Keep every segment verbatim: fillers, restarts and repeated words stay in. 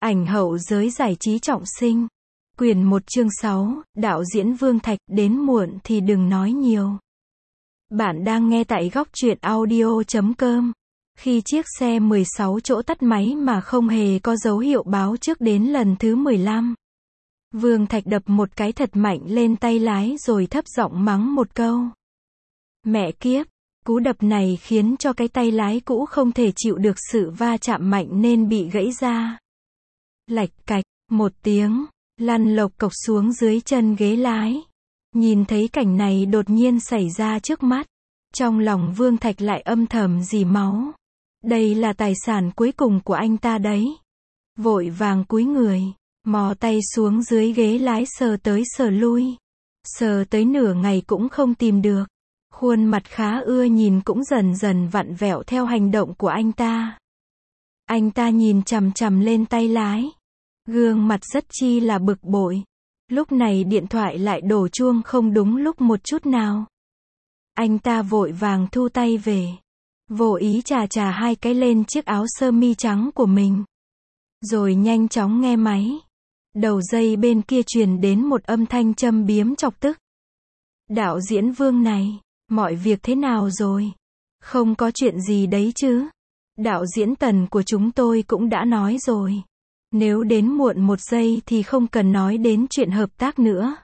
Ảnh hậu giới giải trí trọng sinh. Quyển một chương sáu, đạo diễn Vương Thạch, đến muộn thì đừng nói nhiều. Bạn đang nghe tại góc truyện audio chấm com. Khi chiếc xe mười sáu chỗ tắt máy mà không hề có dấu hiệu báo trước đến lần thứ mười lăm. Vương Thạch đập một cái thật mạnh lên tay lái rồi thấp giọng mắng một câu. Mẹ kiếp, cú đập này khiến cho cái tay lái cũ không thể chịu được sự va chạm mạnh nên bị gãy ra. Lạch cạch, một tiếng, lăn lộc cộc xuống dưới chân ghế lái. Nhìn thấy cảnh này đột nhiên xảy ra trước mắt. Trong lòng Vương Thạch lại âm thầm rỉ máu. Đây là tài sản cuối cùng của anh ta đấy. Vội vàng cúi người, mò tay xuống dưới ghế lái sờ tới sờ lui. Sờ tới nửa ngày cũng không tìm được. Khuôn mặt khá ưa nhìn cũng dần dần vặn vẹo theo hành động của anh ta. Anh ta nhìn chằm chằm lên tay lái. Gương mặt rất chi là bực bội. Lúc này điện thoại lại đổ chuông không đúng lúc một chút nào. Anh ta vội vàng thu tay về. Vô ý chà chà hai cái lên chiếc áo sơ mi trắng của mình. Rồi nhanh chóng nghe máy. Đầu dây bên kia truyền đến một âm thanh châm biếm chọc tức. Đạo diễn Vương này, mọi việc thế nào rồi? Không có chuyện gì đấy chứ? Đạo diễn Tần của chúng tôi cũng đã nói rồi. Nếu đến muộn một giây thì không cần nói đến chuyện hợp tác nữa.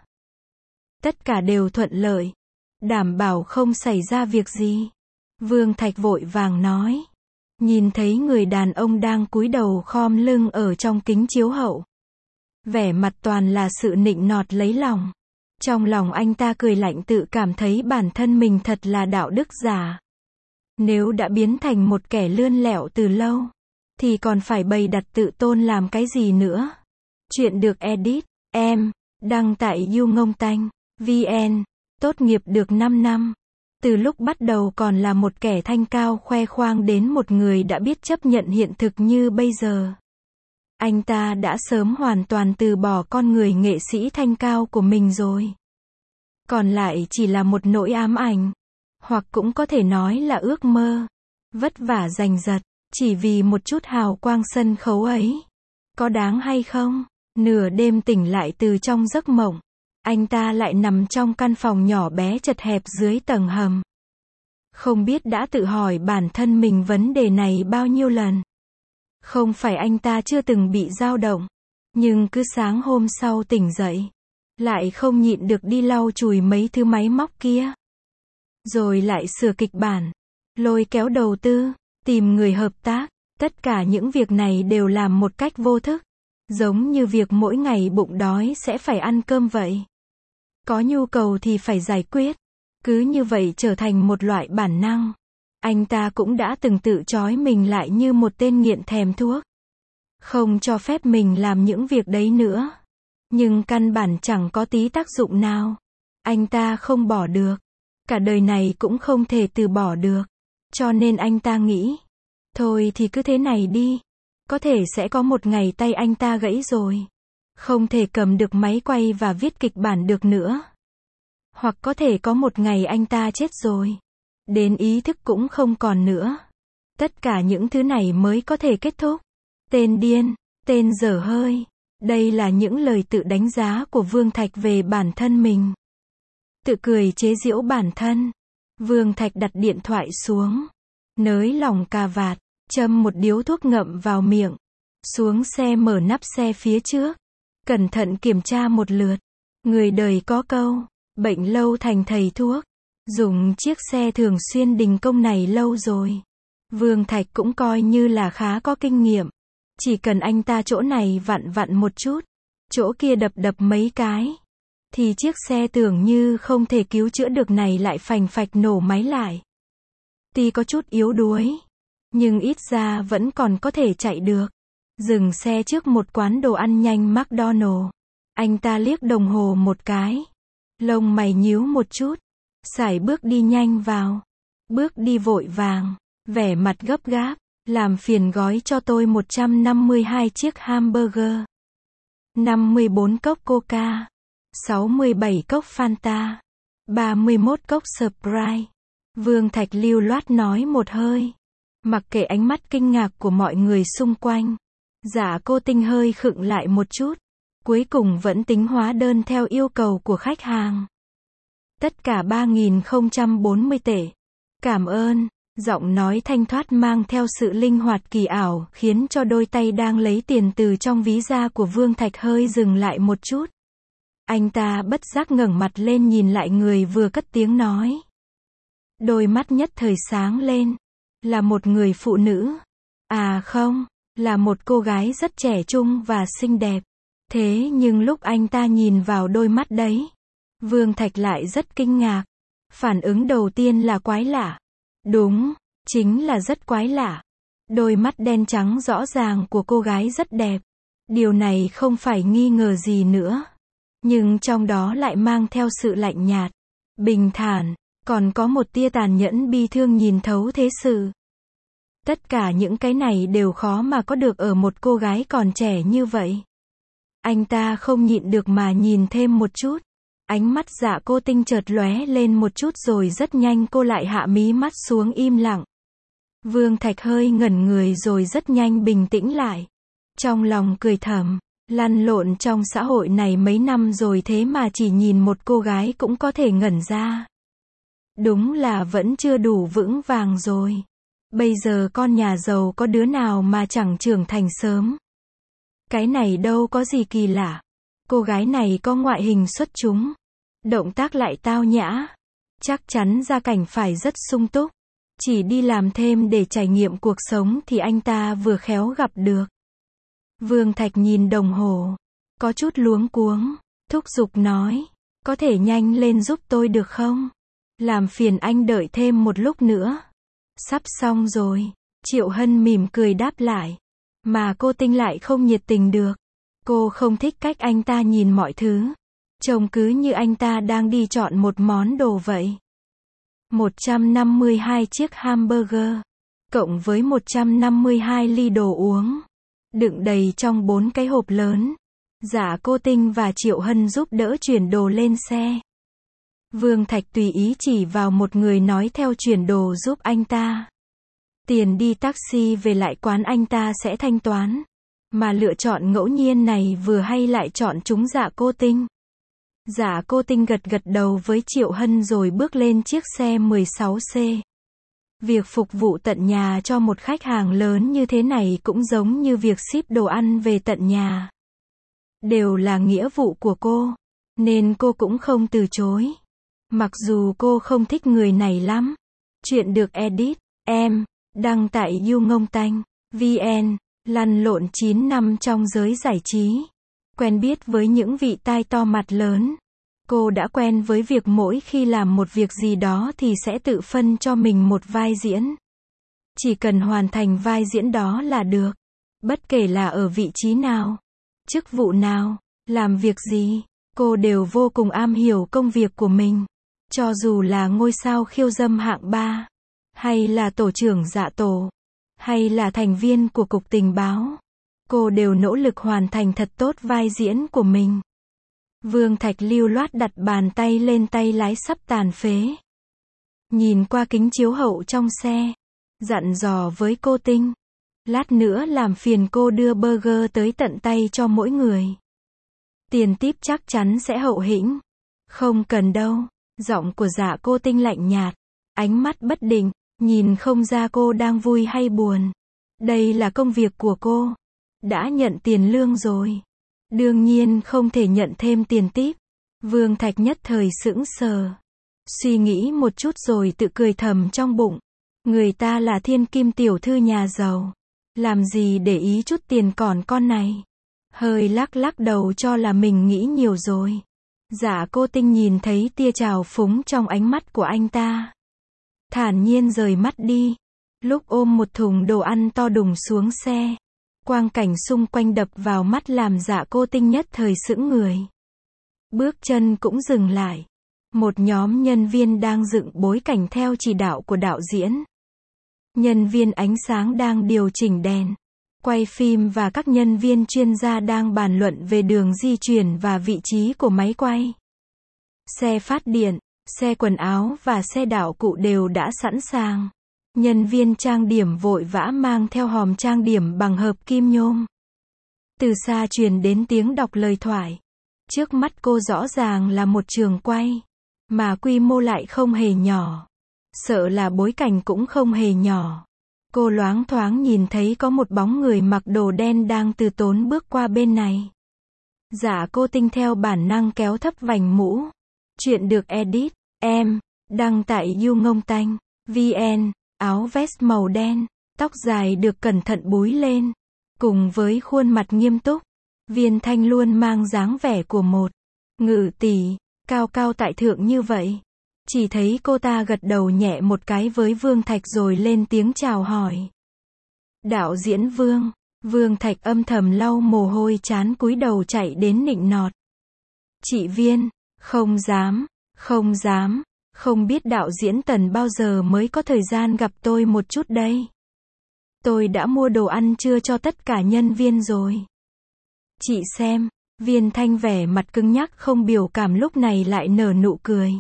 Tất cả đều thuận lợi. Đảm bảo không xảy ra việc gì. Vương Thạch vội vàng nói. Nhìn thấy người đàn ông đang cúi đầu khom lưng ở trong kính chiếu hậu. Vẻ mặt toàn là sự nịnh nọt lấy lòng. Trong lòng anh ta cười lạnh tự cảm thấy bản thân mình thật là đạo đức giả. Nếu đã biến thành một kẻ lươn lẹo từ lâu, thì còn phải bày đặt tự tôn làm cái gì nữa. Chuyện được edit, em, đăng tại YouNgongTanh, vn, tốt nghiệp được năm năm. Từ lúc bắt đầu còn là một kẻ thanh cao khoe khoang đến một người đã biết chấp nhận hiện thực như bây giờ. Anh ta đã sớm hoàn toàn từ bỏ con người nghệ sĩ thanh cao của mình rồi. Còn lại chỉ là một nỗi ám ảnh. Hoặc cũng có thể nói là ước mơ. Vất vả giành giật, chỉ vì một chút hào quang sân khấu ấy. Có đáng hay không? Nửa đêm tỉnh lại từ trong giấc mộng. Anh ta lại nằm trong căn phòng nhỏ bé chật hẹp dưới tầng hầm. Không biết đã tự hỏi bản thân mình vấn đề này bao nhiêu lần. Không phải anh ta chưa từng bị dao động. Nhưng cứ sáng hôm sau tỉnh dậy. Lại không nhịn được đi lau chùi mấy thứ máy móc kia. Rồi lại sửa kịch bản. Lôi kéo đầu tư. Tìm người hợp tác. Tất cả những việc này đều làm một cách vô thức. Giống như việc mỗi ngày bụng đói sẽ phải ăn cơm vậy. Có nhu cầu thì phải giải quyết. Cứ như vậy trở thành một loại bản năng. Anh ta cũng đã từng tự trói mình lại như một tên nghiện thèm thuốc. Không cho phép mình làm những việc đấy nữa. Nhưng căn bản chẳng có tí tác dụng nào. Anh ta không bỏ được. Cả đời này cũng không thể từ bỏ được. Cho nên anh ta nghĩ. Thôi thì cứ thế này đi. Có thể sẽ có một ngày tay anh ta gãy rồi. Không thể cầm được máy quay và viết kịch bản được nữa. Hoặc có thể có một ngày anh ta chết rồi. Đến ý thức cũng không còn nữa. Tất cả những thứ này mới có thể kết thúc. Tên điên, tên dở hơi. Đây là những lời tự đánh giá của Vương Thạch về bản thân mình. Tự cười chế giễu bản thân. Vương Thạch đặt điện thoại xuống. Nới lỏng cà vạt. Châm một điếu thuốc ngậm vào miệng. Xuống xe mở nắp xe phía trước. Cẩn thận kiểm tra một lượt. Người đời có câu. Bệnh lâu thành thầy thuốc. Dùng chiếc xe thường xuyên đình công này lâu rồi. Vương Thạch cũng coi như là khá có kinh nghiệm. Chỉ cần anh ta chỗ này vặn vặn một chút. Chỗ kia đập đập mấy cái. Thì chiếc xe tưởng như không thể cứu chữa được này lại phành phạch nổ máy lại. Tuy có chút yếu đuối. Nhưng ít ra vẫn còn có thể chạy được. Dừng xe trước một quán đồ ăn nhanh McDonald's. Anh ta liếc đồng hồ một cái. Lông mày nhíu một chút. Sải bước đi nhanh vào. Bước đi vội vàng. Vẻ mặt gấp gáp. Làm phiền gói cho tôi một trăm năm mươi hai chiếc hamburger. năm mươi bốn cốc Coca. sáu mươi bảy cốc Fanta. ba mươi mốt cốc Sprite. Vương Thạch lưu loát nói một hơi. Mặc kệ ánh mắt kinh ngạc của mọi người xung quanh. Dạ cô Tinh hơi khựng lại một chút. Cuối cùng vẫn tính hóa đơn theo yêu cầu của khách hàng. Tất cả ba nghìn không trăm bốn mươi tệ. Cảm ơn. Giọng nói thanh thoát mang theo sự linh hoạt kỳ ảo, khiến cho đôi tay đang lấy tiền từ trong ví da của Vương Thạch hơi dừng lại một chút. Anh ta bất giác ngẩng mặt lên nhìn lại người vừa cất tiếng nói. Đôi mắt nhất thời sáng lên. Là một người phụ nữ. À không, là một cô gái rất trẻ trung và xinh đẹp. Thế nhưng lúc anh ta nhìn vào đôi mắt đấy, Vương Thạch lại rất kinh ngạc. Phản ứng đầu tiên là quái lạ. Đúng, chính là rất quái lạ. Đôi mắt đen trắng rõ ràng của cô gái rất đẹp. Điều này không phải nghi ngờ gì nữa. Nhưng trong đó lại mang theo sự lạnh nhạt, bình thản, còn có một tia tàn nhẫn bi thương nhìn thấu thế sự. Tất cả những cái này đều khó mà có được ở một cô gái còn trẻ như vậy. Anh ta không nhịn được mà nhìn thêm một chút. Ánh mắt Dạ cô Tinh chợt lóe lên một chút rồi rất nhanh cô lại hạ mí mắt xuống im lặng. Vương Thạch hơi ngẩn người rồi rất nhanh bình tĩnh lại. Trong lòng cười thầm, lăn lộn trong xã hội này mấy năm rồi thế mà chỉ nhìn một cô gái cũng có thể ngẩn ra. Đúng là vẫn chưa đủ vững vàng rồi. Bây giờ con nhà giàu có đứa nào mà chẳng trưởng thành sớm. Cái này đâu có gì kỳ lạ. Cô gái này có ngoại hình xuất chúng. Động tác lại tao nhã. Chắc chắn gia cảnh phải rất sung túc. Chỉ đi làm thêm để trải nghiệm cuộc sống thì anh ta vừa khéo gặp được. Vương Thạch nhìn đồng hồ. Có chút luống cuống. Thúc giục nói. Có thể nhanh lên giúp tôi được không? Làm phiền anh đợi thêm một lúc nữa. Sắp xong rồi. Triệu Hân mỉm cười đáp lại. Mà cô Tinh lại không nhiệt tình được. Cô không thích cách anh ta nhìn mọi thứ. Trông cứ như anh ta đang đi chọn một món đồ vậy. một trăm năm mươi hai chiếc hamburger. Cộng với một trăm năm mươi hai ly đồ uống. Đựng đầy trong bốn cái hộp lớn. Dạ cô Tinh và Triệu Hân giúp đỡ chuyển đồ lên xe. Vương Thạch tùy ý chỉ vào một người nói theo chuyển đồ giúp anh ta. Tiền đi taxi về lại quán anh ta sẽ thanh toán. Mà lựa chọn ngẫu nhiên này vừa hay lại chọn chúng Dạ cô Tinh. Dạ cô Tinh gật gật đầu với Triệu Hân rồi bước lên chiếc xe mười sáu C. Việc phục vụ tận nhà cho một khách hàng lớn như thế này cũng giống như việc ship đồ ăn về tận nhà. Đều là nghĩa vụ của cô. Nên cô cũng không từ chối. Mặc dù cô không thích người này lắm. Chuyện được edit, em, đăng tại YouNgongTanh, vn, lăn lộn chín năm trong giới giải trí. Quen biết với những vị tai to mặt lớn. Cô đã quen với việc mỗi khi làm một việc gì đó thì sẽ tự phân cho mình một vai diễn. Chỉ cần hoàn thành vai diễn đó là được. Bất kể là ở vị trí nào, chức vụ nào, làm việc gì, cô đều vô cùng am hiểu công việc của mình. Cho dù là ngôi sao khiêu dâm hạng ba, hay là tổ trưởng dạ tổ, hay là thành viên của cục tình báo, cô đều nỗ lực hoàn thành thật tốt vai diễn của mình. Vương Thạch lưu loát đặt bàn tay lên tay lái sắp tàn phế. Nhìn qua kính chiếu hậu trong xe. Dặn dò với cô Tinh. Lát nữa làm phiền cô đưa burger tới tận tay cho mỗi người. Tiền típ chắc chắn sẽ hậu hĩnh. Không cần đâu. Giọng của Dạ cô Tinh lạnh nhạt. Ánh mắt bất định. Nhìn không ra cô đang vui hay buồn. Đây là công việc của cô. Đã nhận tiền lương rồi. Đương nhiên không thể nhận thêm tiền típ. Vương Thạch nhất thời sững sờ. Suy nghĩ một chút rồi tự cười thầm trong bụng. Người ta là thiên kim tiểu thư nhà giàu. Làm gì để ý chút tiền còn con này. Hơi lắc lắc đầu cho là mình nghĩ nhiều rồi. Dạ cô Tinh nhìn thấy tia trào phúng trong ánh mắt của anh ta. Thản nhiên rời mắt đi. Lúc ôm một thùng đồ ăn to đùng xuống xe. Quang cảnh xung quanh đập vào mắt làm Dạ cô Tinh nhất thời sững người. Bước chân cũng dừng lại. Một nhóm nhân viên đang dựng bối cảnh theo chỉ đạo của đạo diễn. Nhân viên ánh sáng đang điều chỉnh đèn, quay phim và các nhân viên chuyên gia đang bàn luận về đường di chuyển và vị trí của máy quay. Xe phát điện, xe quần áo và xe đạo cụ đều đã sẵn sàng. Nhân viên trang điểm vội vã mang theo hòm trang điểm bằng hợp kim nhôm. Từ xa truyền đến tiếng đọc lời thoại. Trước mắt cô rõ ràng là một trường quay, mà quy mô lại không hề nhỏ. Sợ là bối cảnh cũng không hề nhỏ. Cô loáng thoáng nhìn thấy có một bóng người mặc đồ đen đang từ tốn bước qua bên này. Dạ cô tinh theo bản năng kéo thấp vành mũ. Chuyện được edit, em, đăng tại YouNgongTanh, vn, áo vest màu đen, tóc dài được cẩn thận búi lên. Cùng với khuôn mặt nghiêm túc, Viên Thanh luôn mang dáng vẻ của một ngự tỷ, cao cao tại thượng như vậy. Chỉ thấy cô ta gật đầu nhẹ một cái với Vương Thạch rồi lên tiếng chào hỏi. Đạo diễn Vương. Vương Thạch âm thầm lau mồ hôi trán cúi đầu chạy đến nịnh nọt. Chị Viên, không dám, không dám, không biết đạo diễn Tần bao giờ mới có thời gian gặp tôi một chút đây. Tôi đã mua đồ ăn trưa cho tất cả nhân viên rồi. Chị xem, Viên Thanh vẻ mặt cứng nhắc không biểu cảm lúc này lại nở nụ cười.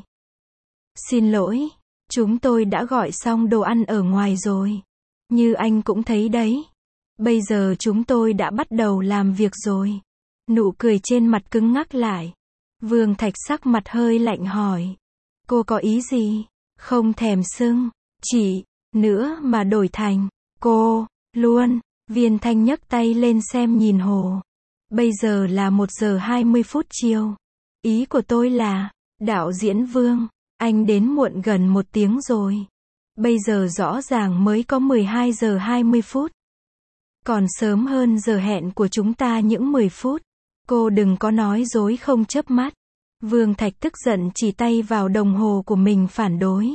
Xin lỗi, chúng tôi đã gọi xong đồ ăn ở ngoài rồi. Như anh cũng thấy đấy. Bây giờ chúng tôi đã bắt đầu làm việc rồi. Nụ cười trên mặt cứng ngắc lại. Vương Thạch sắc mặt hơi lạnh hỏi. Cô có ý gì? Không thèm xưng, chị, nữa mà đổi thành, cô, luôn. Viên Thanh nhấc tay lên xem nhìn hồ. Bây giờ là một giờ hai mươi phút chiều. Ý của tôi là, đạo diễn Vương, anh đến muộn gần một tiếng rồi. Bây giờ rõ ràng mới có mười hai giờ hai mươi phút. Còn sớm hơn giờ hẹn của chúng ta những mười phút. Cô đừng có nói dối không chớp mắt. Vương Thạch tức giận chỉ tay vào đồng hồ của mình phản đối.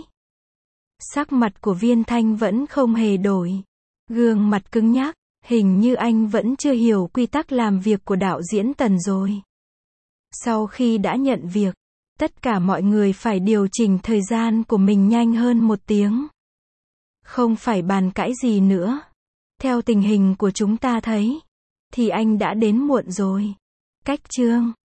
Sắc mặt của Viên Thanh vẫn không hề đổi. Gương mặt cứng nhắc, hình như anh vẫn chưa hiểu quy tắc làm việc của đạo diễn Tần rồi. Sau khi đã nhận việc, tất cả mọi người phải điều chỉnh thời gian của mình nhanh hơn một tiếng. Không phải bàn cãi gì nữa. Theo tình hình của chúng ta thấy, thì anh đã đến muộn rồi. Cách chương